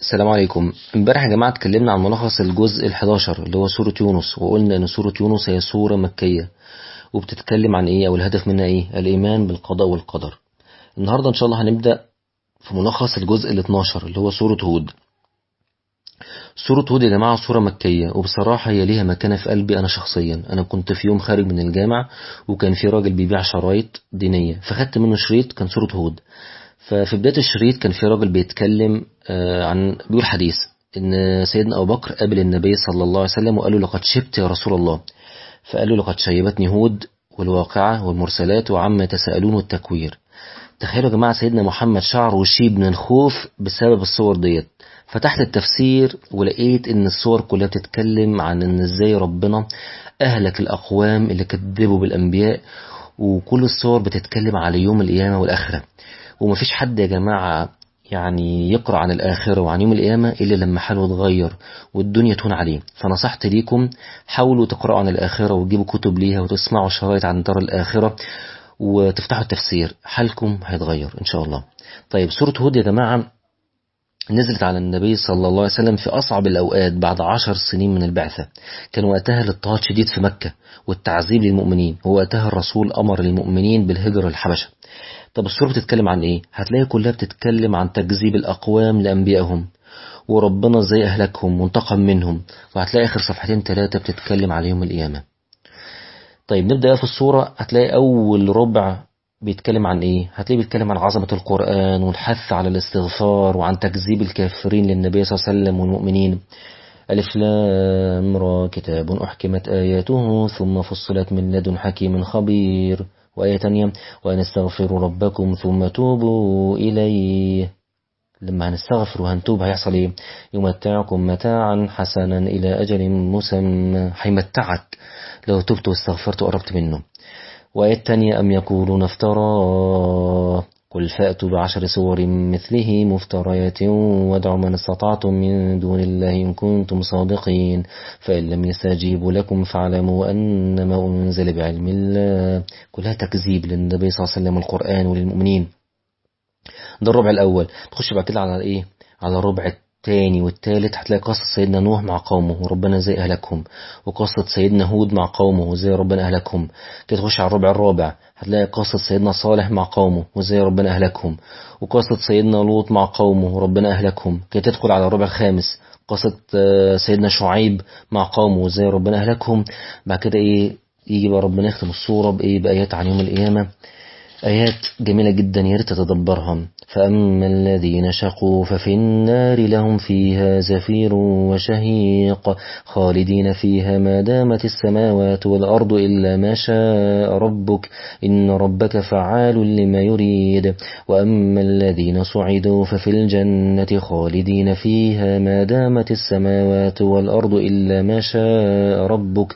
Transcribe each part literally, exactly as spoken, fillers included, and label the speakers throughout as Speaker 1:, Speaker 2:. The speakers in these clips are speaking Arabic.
Speaker 1: السلام عليكم. امبارح يا جماعة اتكلمنا عن ملخص الجزء الحداشر اللي هو سورة يونس، وقلنا ان سورة يونس هي سورة مكية وبتتكلم عن ايه او الهدف منها ايه؟ الايمان بالقضاء والقدر. النهاردة ان شاء الله هنبدأ في ملخص الجزء ال اتناشر اللي هو سورة هود. سورة هود يا جماعة سورة مكية، وبصراحة هي ليها مكانة في قلبي أنا شخصيا. أنا كنت في يوم خارج من الجامع وكان في راجل بيبيع شرايط دينية، فخدت منه شريط كان سورة هود. ففي بداية الشريط كان في راجل بيتكلم آه، عن بيقول حديث إن سيدنا أبو بكر قابل النبي صلى الله عليه وسلم وقال له لقد شبت يا رسول الله. فقال له لقد شيبتني هود والواقعة والمرسلات وعما يتساءلون والتكوير. تخيلوا يا جماعة سيدنا محمد شعره وشيب من الخوف بسبب الصور ديت. فتحت التفسير ولقيت ان الصور كلها بتتكلم عن ان ازاي ربنا اهلك الاقوام اللي كذبوا بالانبياء، وكل الصور بتتكلم على يوم القيامة والاخرة. ومفيش حد يا جماعة يعني يقرأ عن الآخرة وعن يوم القيامة إلا لما حاله يتغير والدنيا تهون عليه. فنصحت ليكم حاولوا تقرأوا عن الآخرة وتجيبوا كتب ليها وتسمعوا شرايط عن دار الآخرة وتفتحوا التفسير، حالكم هيتغير إن شاء الله. طيب سورة هود يا جماعة نزلت على النبي صلى الله عليه وسلم في أصعب الأوقات بعد عشر سنين من البعثة. كان وقتها الاضطهاد شديد في مكة والتعذيب للمؤمنين، ووقتها الرسول أمر المؤمنين بالهجرة للحبشة. طب السورة بتتكلم عن ايه؟ هتلاقي كلها بتتكلم عن تكذيب الأقوام لأنبيائهم وربنا ازاي أهلكهم وانتقم منهم. وهتلاقي آخر صفحتين ثلاثة بتتكلم على يوم القيامة. طيب نبدأ في السورة. هتلاقي أول ربع بيتكلم عن ايه؟ هتلاقي بيتكلم عن عظمة القرآن والحث على الاستغفار وعن تكذيب الكافرين للنبي صلى الله عليه وسلم والمؤمنين. ألف لام را كتاب أحكمت آياته ثم فصلت من لدن حكيم خبير. وآية تانية وأن استغفروا ربكم ثم توبوا إليه. لما هنستغفر وهنتوب هيحصل ايه؟ يمتعكم متاعا حسنا إلى أجل مسمى. هيمتعك لو تبت واستغفرت وقربت منه. وآية تانية أم يقولون افتراه قل فأتوا بعشر سور مثله مفتريات وادعوا من استطعتم من دون الله إن كنتم صادقين فإن لم يستجيبوا لكم فاعلموا أنما أنزل بعلم الله. كلها تكذيب للنبي صلى الله عليه وسلم والقرآن وللمؤمنين. ده الربع الأول. تخش بعد كده على إيه؟ على الربع الثاني والثالث. هتلاقي قصة سيدنا نوح مع قومه وربنا ازاي أهلكهم، وقصة سيدنا هود مع قومه وازاي ربنا أهلكهم. كده تخش على الربع الرابع هتلاقي قصة سيدنا صالح مع قومه وازاي ربنا أهلكهم، وقصة سيدنا لوط مع قومه وربنا أهلكهم. كده تدخل على الربع الخامس قصة آه، سيدنا شعيب مع قومه وازاي ربنا أهلكهم. بعد كده ايه؟ يجي بقى ربنا يختم الصورة بإيه؟ بآيات عن يوم القيامة. آيات جميلة جدا يا ريت تتدبرها. فأما الذين شقوا ففي النار لهم فيها زفير وشهيق خالدين فيها ما دامت السماوات والأرض إلا ما شاء ربك إن ربك فعال لما يريد. وأما الذين صعدوا ففي الجنة خالدين فيها ما دامت السماوات والأرض إلا ما شاء ربك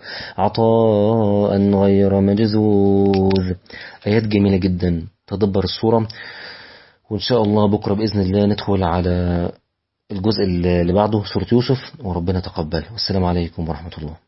Speaker 1: عطاء غير مجذوذ. آيات جميلة جدا. تدبر الصورة. وإن شاء الله بكرة بإذن الله ندخل على الجزء اللي بعده سورة يوسف، وربنا تقبل. والسلام عليكم ورحمة الله.